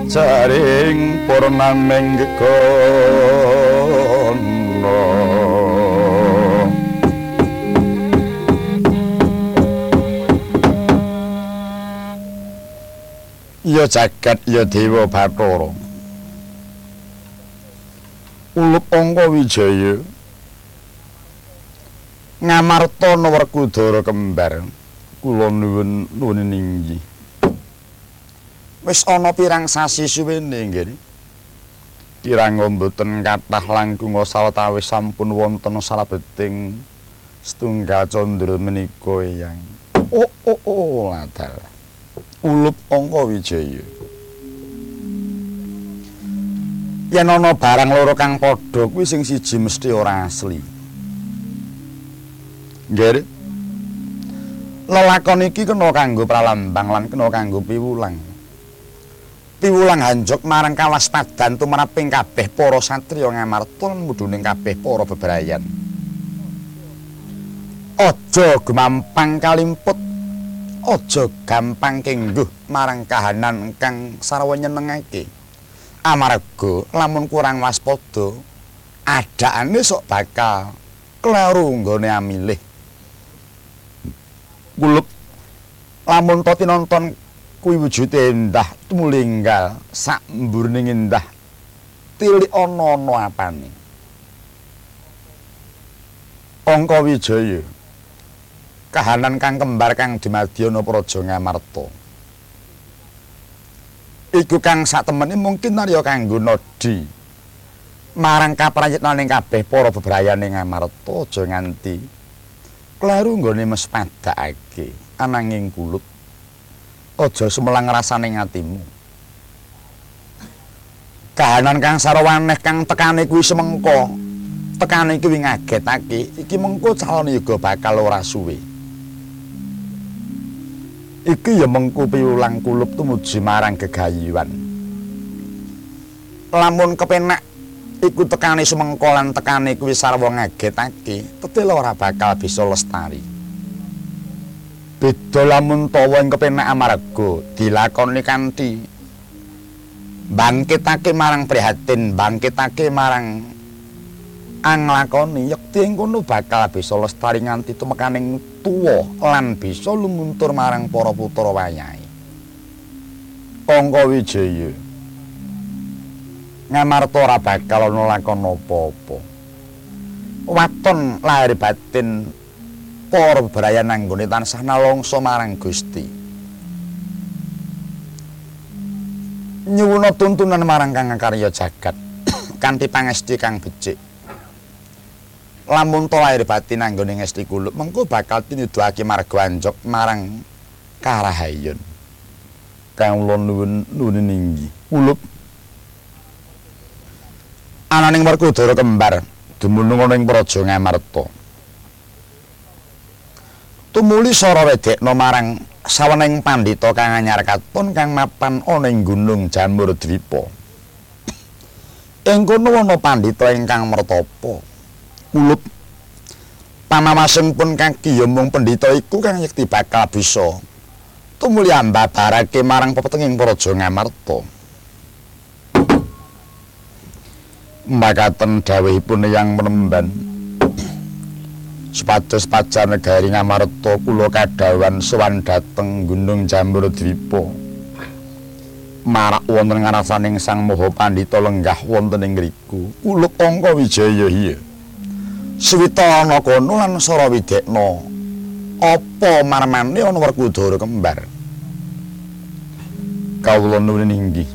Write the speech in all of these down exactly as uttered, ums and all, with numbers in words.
jaring purnaming gegono ya jagat ya dewa Bathara Ulup Angka Wijaya Ngamarta Werkudara kembar kula nuwun nuwun inggih wis ana pirang sasi suwene nggih kirang mboten kathah langkung sawetawis sampun wonten salebeting setunggal candra menika eyang oh oh oh ladal Ulup Angka Wijaya yen ana barang loro kang padha kuwi sing siji mesti ora asli nggih lelakon iki kena kanggo pralambang lan kena kanggo piwulang piwulang hanjok marang kawaspadan tumraping kabeh para satriya Ngamarta lan mudhuning kabeh para bebrayan aja gumampang kalimput aja gampang kengguh marang kahanan kang sarwa nyenengake amarga lamun kurang waspada adakane sok bakal kleru nggone amilih Ulup lamun to tinonton kuwi wujude endah tumulinggal sak mburning endah tilik ana-ana apane Angka Wijaya kahanan kang kembar kang dumadyana Praja Ngamarta iku kang satemene mungkin narya kanggo nodi marang kaprayitnaning kabeh para bebrayane Ngamarta aja nganti kleru nggone mespadakake ananging Ulup aja sumelang rasaning atimu kahanan kang sarwaneh kang tekane kuwi semengko tekane kuwi ngagetake iki mengko calon yoga bakal ora suwe iki ya mengko piwulang Ulup tumuju marang gegayuhan lamun kepenak iku tekane semengko lan tekane kuwi sarwa ngagetake tetel ora bakal bisa lestari beda lamun tawa ing kepenak amarga dilakoni kanthi bangkitake marang prihatin bangkitake marang anglakoni yekti ing kono bakal bisa lestari nganti tumekaning tuwa lan bisa lumuntur marang para putra wayahe Angka Wijaya Ngamarta ora bakal ana lakon apa-apa. Waton lahir batin para bebrayan anggone tansah nalongso marang Gusti. Nyuwuna tuntunan marang kang karya jagat kanthi pangesti kang becik. Lamun to lahir batin anggone ngesti Ulup mengko bakal tinuduhake marga anjok marang karahayon. Kang kula nuwun nuwun inggih. Ulup ananing Werkudara kembar dumunung ana ing Praja Ngamarta. Tumuli sora wedekna marang saweneng pandhita kang anyar katon kang mapan ana ing Gunung Jamurdwipa. Ing kono ana pandhita ingkang mertapa. Ulup pamawasipun kang kiya mung pendhita iku kang yekti bakal bisa tumuli ambabarake marang pepetenging Praja Ngamarta. Makaten dawuhipun Hyang Panembahan supados pajar negari Ngamarta kula kadhawan sowan dhateng Gunung Jamurdwipa marak wonten ngarasaning Sang Maha Pandhita lenggah wonten ing ngriku Ulup Angka Wijaya iya suwita ana kono lan sora widekna apa marmane ana Werkudara kembar kawula nuwun inggih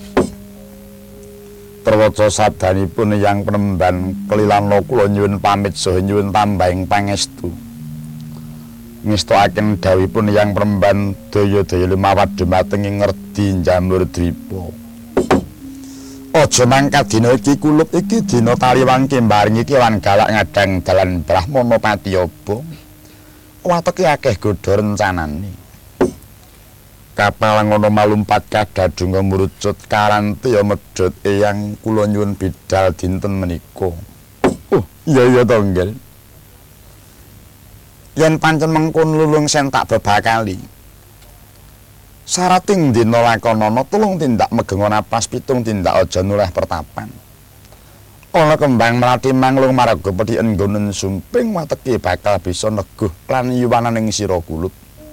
Terwaca sabdanipun Hyang Panembahan kelilana kula nyuwun pamit saha nyuwun tambahing pangestu. Ngestakaken dawuhipun Hyang Panembahan daya-daya lumawat dhumateng ing ngerdi Jamurdwipa. Aja mangkat dina iki Ulup iki dina taliwang kembaring iki lan galak ngadang dalan Brahmana Patiyaba. Wateke akeh godha rencanane. Kapal ngono malumpat kadadung murucut karanti ya medhot eyang kula nyuwun bidal dinten menika. Oh, iya iya to nggih. Yen pancen mengkon lulung sen tak bebakali. Sarating dina lakonana telung tindak megenga napas pitung tindak aja nuleh pertapan. Ana kembang mlati manglung maraga pedhiken nggonen sumping wateki bakal bisa neguh lan yuwananing sira kulut.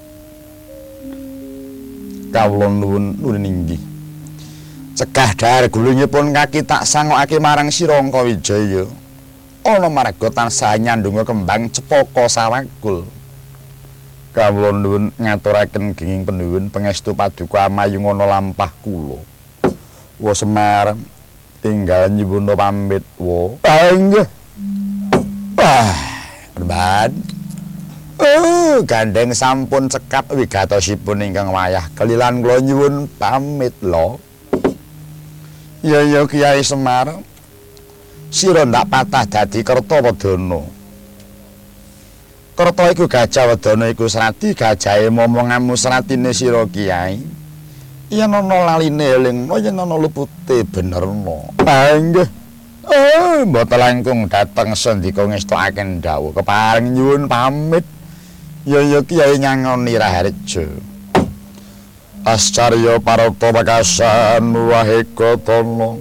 Kawula nuwun nuwun inggih. Cegah dhahar gulungipun kaki tak sangokake marang sira Angka Wijaya. Ana maraga tansah nyandunga kembang cepaka sawakul. Kawula nuwun ngaturaken ginging penuwun pangestu paduka amayungana lampah kula. Wa Semar tinggal nyuwun pamit wa. Inggih. Ah, Remban. Oh, gandeng sampun cekap wigatosipun ingkang wayah kelilan kula nyuwun pamit lho. Ya ya Kyai Semar. Sira ndak patah dadi Kertawadana. Kerta iku Gajah Wedana iku Srati, gajahe momongamu Sratine sira Kyai. Yen ana laline elingna, yen ana lupute benerna. Inggih. Eh, mboten langkung dateng sandika ngestokaken dawuh kepareng nyuwun pamit. Ya ya Kyai Nyangoni Raharja. Ascarya Parata Pakasan Wahekatana.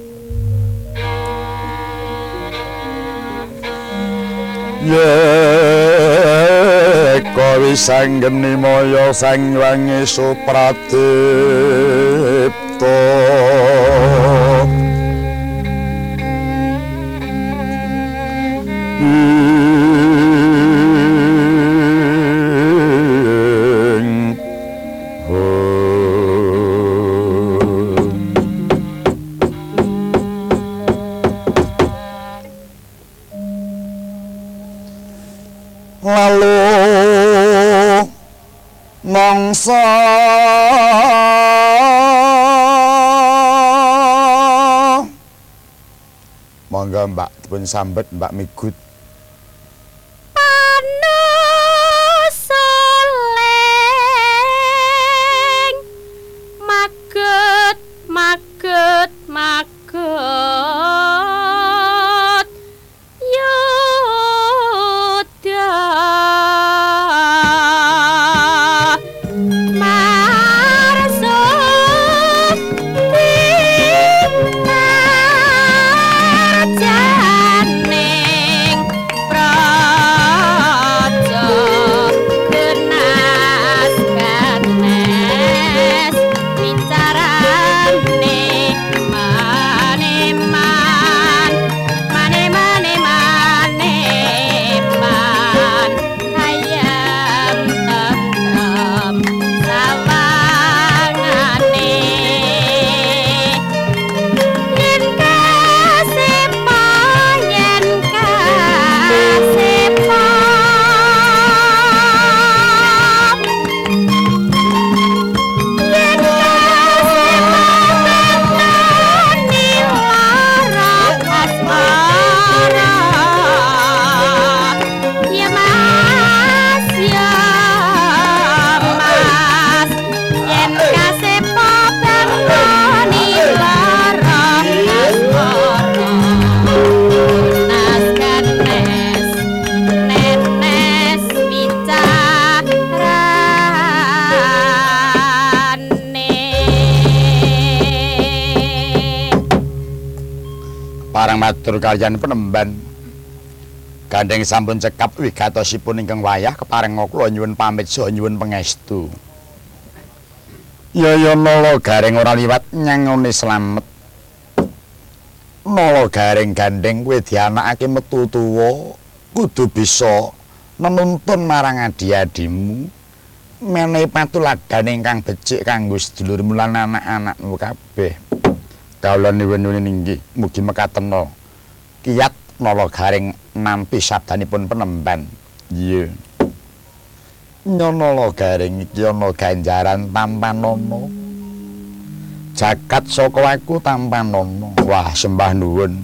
Yeka wisanggeni maya sang wangi supradipta. Lalu mangsa monggo Mbak dipun sambet Mbak Migut. Panusuleng maget maget maget Parang matur kaliyan Penemban. Gandeng sampun cekap wigatosipun ingkang wayah kepareng kula nyuwun pamit saha nyuwun pangestu. Ya ya nala garing ora liwat nyangone slamet. Nala garing gandeng kowe dianakake metu tuwa kudu bisa menuntun marang adi-adimu menehi patuladan ingkang becik kanggo sedulurmu lan anak-anakmu kabeh. Kawula nuwun inggih mugi mekaten kiyat nala garing nampi sabdanipun Penemban. Iya. Nyanala garing iki ana ganjaran tampanana. Jagat saka aku tampanana. Wah, sembah nuwun.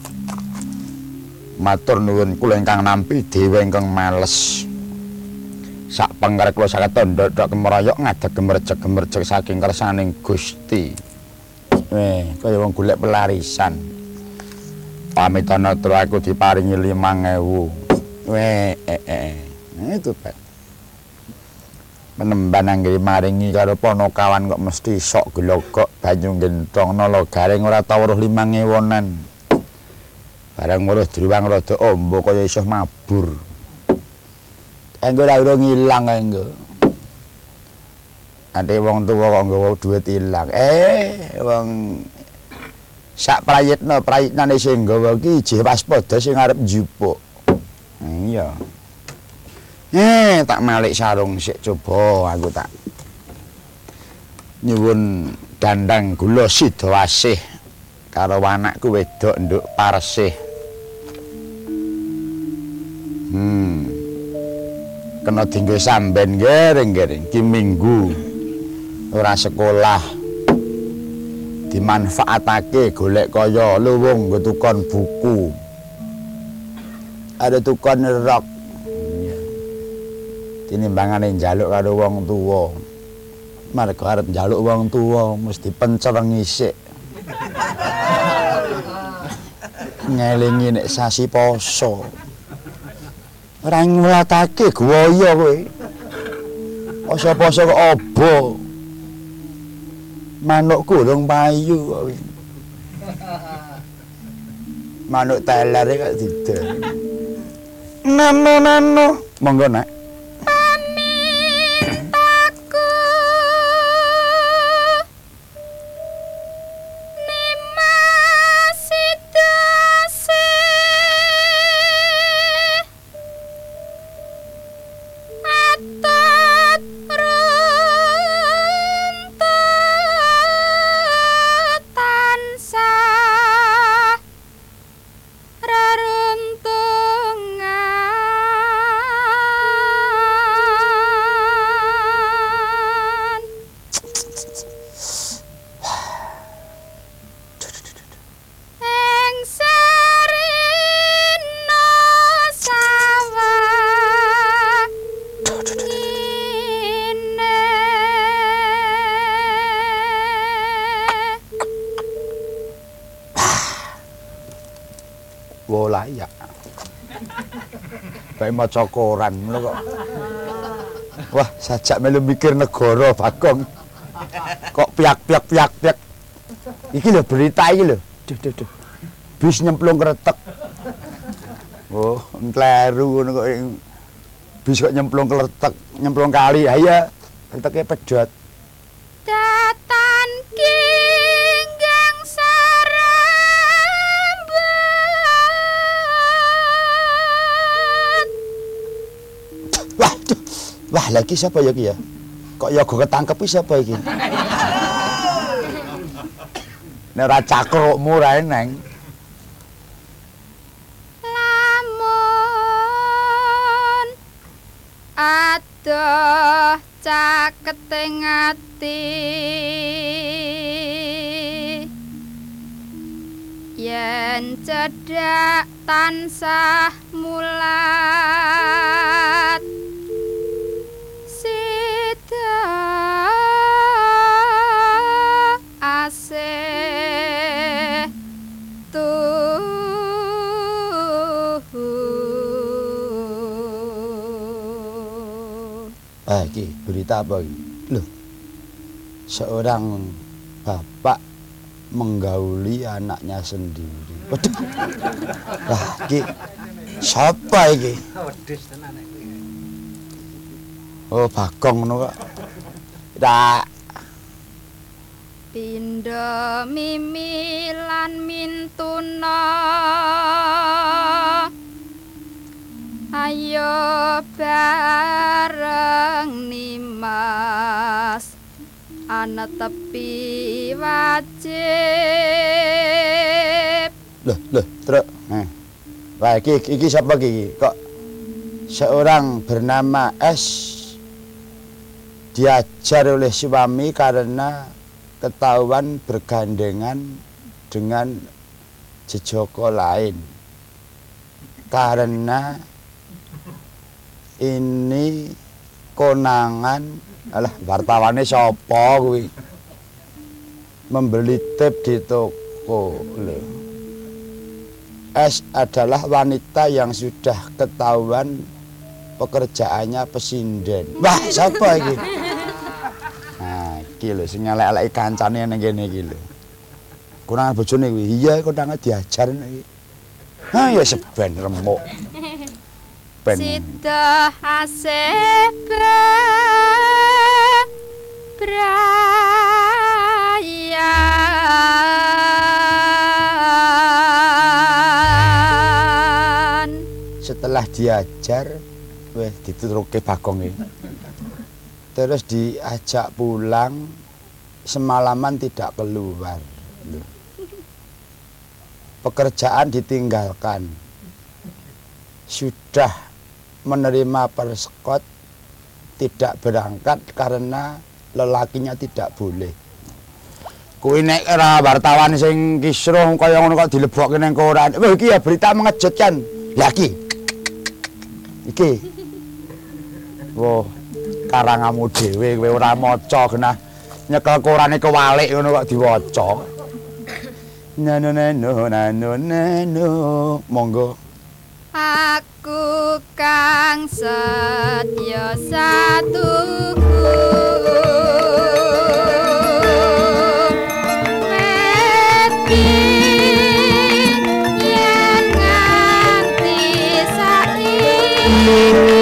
Matur nuwun kula ingkang nampi dewa ingkang males. Sak pengkarep kula saged ndodhok kemrayok ngadeg gemerjeg-gemerjeg saking kersaning Gusti. Eh, kaya wong golek pelarisan. Pamitana tur aku diparingi limang ewu. Weh, eh, eh. Nah, itu, Pak. Penemban anggere maringi karo Panakawan kok mesti sok glogok banyu genthong nala garing ora tau weruh limang ewonan. Barang weruh druwang rada amba kaya isih mabur. Engko ora urung ilang engko. Ate wong tuwa kok nggawa dhuwit ilang. Eh, wong sak prayitna prayitnane sing nggawa iki ijih waspada sing arep njupuk. Iya. Eh, tak malik sarung sik coba aku tak nyuwun dandang gula Sidawasih karo anakku wedok nduk Parsih. Hmm. Kena dinggo samben gering-gering ki minggu ora sekolah. Dimanfaatake golek kaya luwung nggo tukon buku. Ada tukon rok. Tinimbangane njaluk karo wong tuwa. Mergo arep njaluk wong tuwa mesti pencereng isik. Ngelingi nek sasi poso. Ora nglatake guwaya kowe. Poso-poso kok aba. Manuk gurung payu kowe. Manuk teler kok didol. Nano-nano, monggo Nak. Layak. Kayak maca koran lho kok. Wah, sajak melu mikir negara Bagong. Kok piak-piak piak-piak. Iki lho berita iki lho. Duh duh duh. Bis nyemplung kretek. Oh, kleru ngono kok bis kok nyemplung kretek, nyemplung kali. Ha iya, kreteke pedhot. Wah, lagi siapa ya ki ya? Kok ya go ketangkep iki sapa iki? Nek ora cakrukmu ra eneng. Lamun adoh caketing ati yen cedhak tansah mulat asih tuh. Ah, iki berita apa iki? Loh. Seorang bapak menggauli anaknya sendiri. Waduh. Lah, iki siapa iki? Wedhus tenan iki. Oh, Bagong ngono kok. Tak Pindha mimi lan mintuna ayo bareng nimas ana tepi wajib. Loh, loh, truk. Nah. Wah, iki iki sapa iki? Kok seorang bernama S diajar oleh suami karena ketahuan bergandengan dengan jejoko lain. Karena ini konangan, alah wartawane sapa kuwi? Membeli tip di toko lho. S adalah wanita yang sudah ketahuan pekerjaannya pesinden. Wah, siapa iki? Nah, iki lho sing elek-eleki kancane ning kene iki lho. Kurang bojone kuwi. Iya, kondange diajar iki. Ha ya seben remuk. Ben. Sida hasebe Brayan. Setelah diajar weh dituruke Bagonge. Terus diajak pulang, semalaman tidak keluar. Loh. Pekerjaan ditinggalkan. Sudah menerima persekot, tidak berangkat karena lelakinya tidak boleh. Kuwi nek ora wartawan sing kisruh kaya ngono kok dilebokke ning koran. Wah iki ya berita mengejutkan. Lah iki. Iki. Wah, karangamu dhewe kowe ora maca genah nyekel korane kewalik ngono kok diwaca. Nano nano nano nano monggo. Aku kang setya satuku mati yen nganti saiki.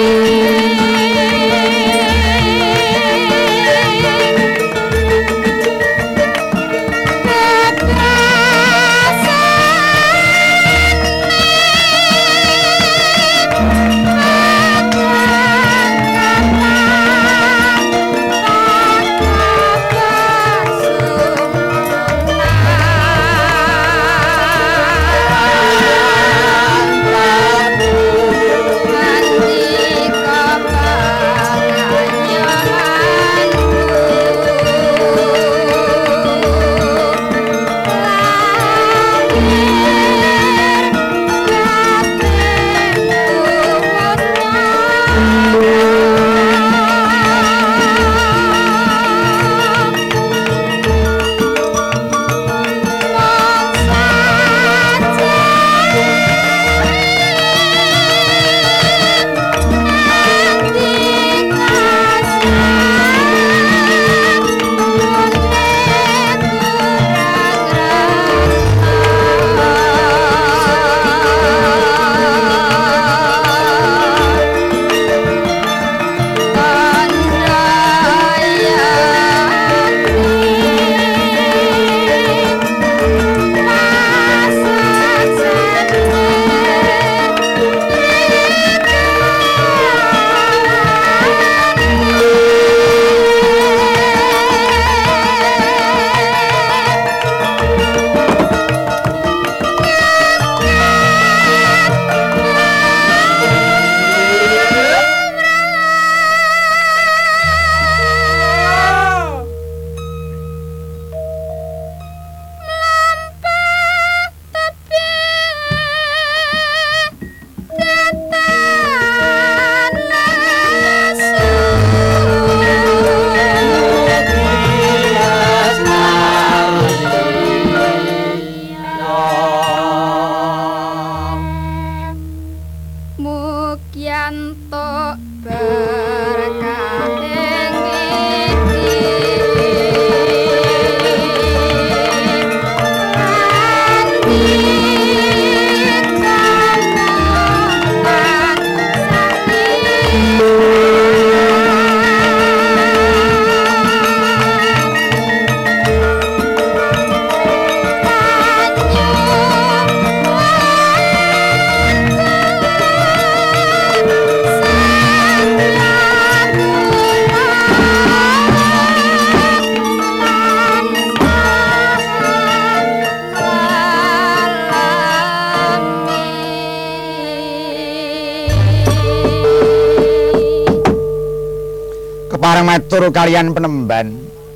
Kepareng matur kalian penemban.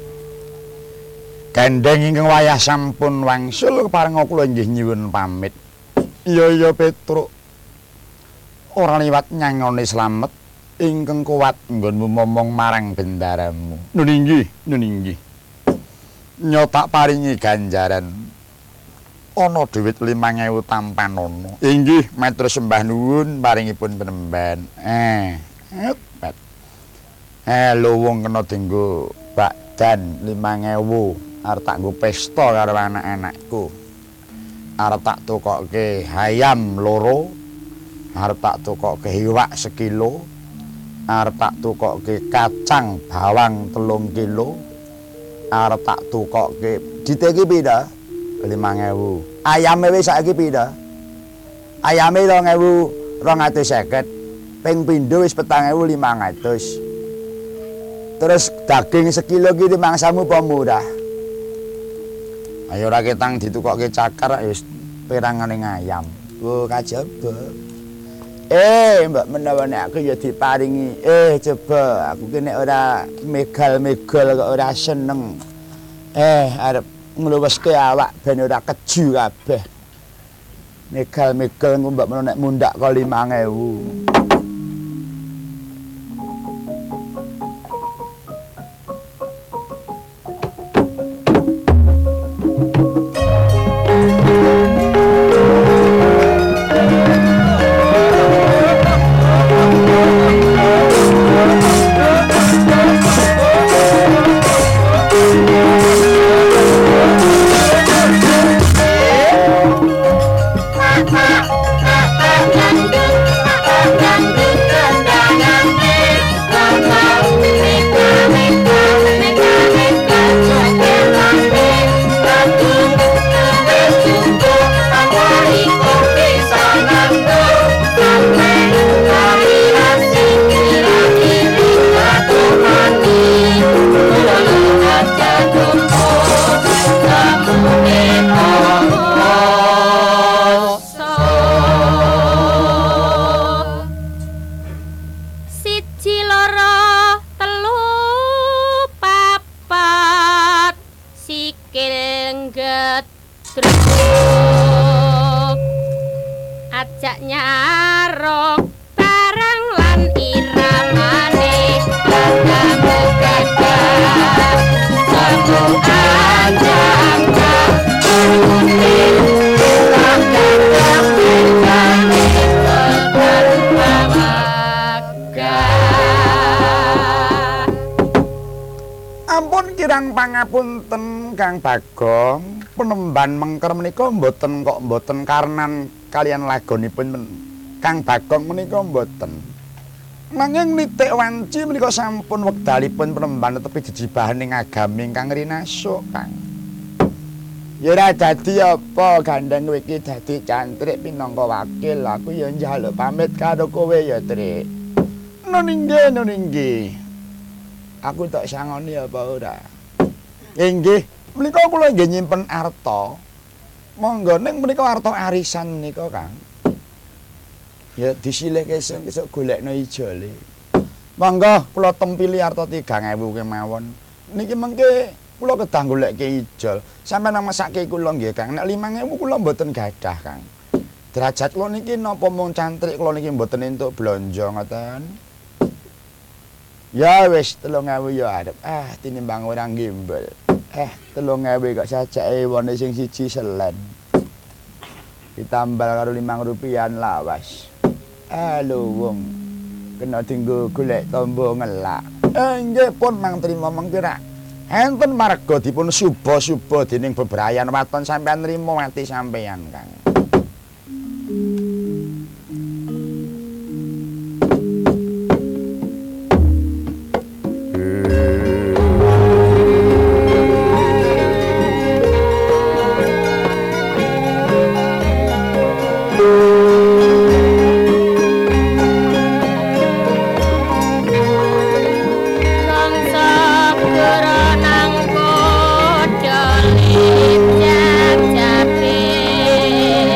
Gandeng ingkang wayah sampun wangsul kepareng kula nggih nyuwun pamit. Iya iya Petruk. Ora liwat nyangone slamet ingkang kuat nggonmu momong marang bendaramu. Nun inggih, nun inggih. Nyotak paringi ganjaran. ana dhuwit limang ewu tampan ana. Inggih, matur sembah nuwun paringipun penemban. Eh, pet. Eh, luwung kena dienggo bakdan limang ewu arep tak nggo pesta karo anak-anakku. Arep tak tukokke ayam loro, arep tak tukokke iwak sekilo, arep tak tukokke kacang bawang telung kilo, arep tak tukokke diteki pira? limang ewu. Ayame wis saiki pira? Ayame rong ewu rong atus seket. Ping pindho wis petang ewu limang atus. Terus daging sekilo ki mangsamu apa murah? Ayo ora ketang ditukokke cakar wis perangane ayam. Oh kajaba. Eh, mbak menawa nek aku ya diparingi. Eh, coba aku ki nek ora megal-megal kok ora seneng. Eh, arep ngluweske awak ben ora keju kabeh. Megal-megal engko mbak menawa nek mundak kok limang ewu. Ajak nyarok barang lan iramane gagamu gagal sambung anjang ampun kirang pangapunten Kang Bagong, penemban mengker menika mboten kok mboten karenan kalian lagonipun Kang Bagong menika mboten. Nanging nitik wanci menika sampun wekdalipun penemban tepi jejibahan ing agami ingkang rinasuk, Kang. Ya ora dadi apa gandeng kowe iki dadi cantrik pinangka wakil, aku ya njaluk pamit karo kowe ya, Trik. Nun inggih, nun inggih. Aku tak sangoni apa ora? Inggih, menika kula nggih nyimpen arta. Monggo ning menika arta arisan menika, Kang. Ya disilihke esuk golekno ijole. Monggo kula tempili arta tiga ewu kemawon. Niki mengke kula kedah goleke ijol. Sampeyan mesake kula nggih, Kang. Nek limang ewu kula mboten gadah, Kang. Derajat kula niki napa mung cantrik kula niki mboten entuk blanja ngoten. Ya wis telung ewu ya arep. Ah, tinimbang orang gimbal. Eh, telung ewu kok sajake wone sing siji selen. Ditambal karo limang rupiahan lawas. Ah, luwung. Kena dinggo golek tombo ngelak. Eh, nggih pun mang trima mengki rak. Enten marga dipun suba-suba dening bebrayan waton sampean nrimo mati sampean, Kang. Jabe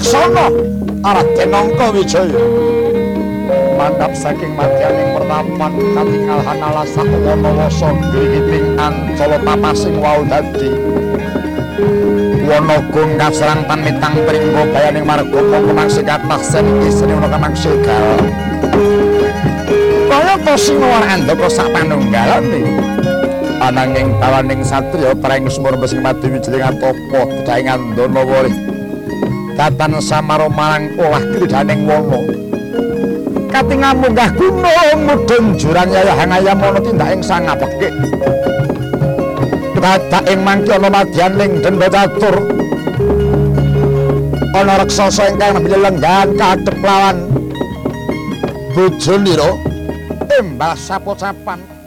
Laksana Raden Angkawijaya mandhap saking madyaning pertapan katingal hanalasa wana wasa grigiting ancala tapasing wau dadi wana gung kasrang pamitang pringgo bayaning marga pangkumangsi kathah sen isine ana kamangsi gal kaya to sinawar andhaka sak panunggalane ananging tawaning satriya praing sumur besing mati wijiling atapa dedaing andana wari datan samaro marang olah kridaning wana katingal munggah gunung mudhun jurang yayahang ayam ana tindaking sang ngapekik dadak ing mangki ana madyaning denda catur ana raksasa ingkang nembe lenggan kadhep lawan bojonira embas sapocapan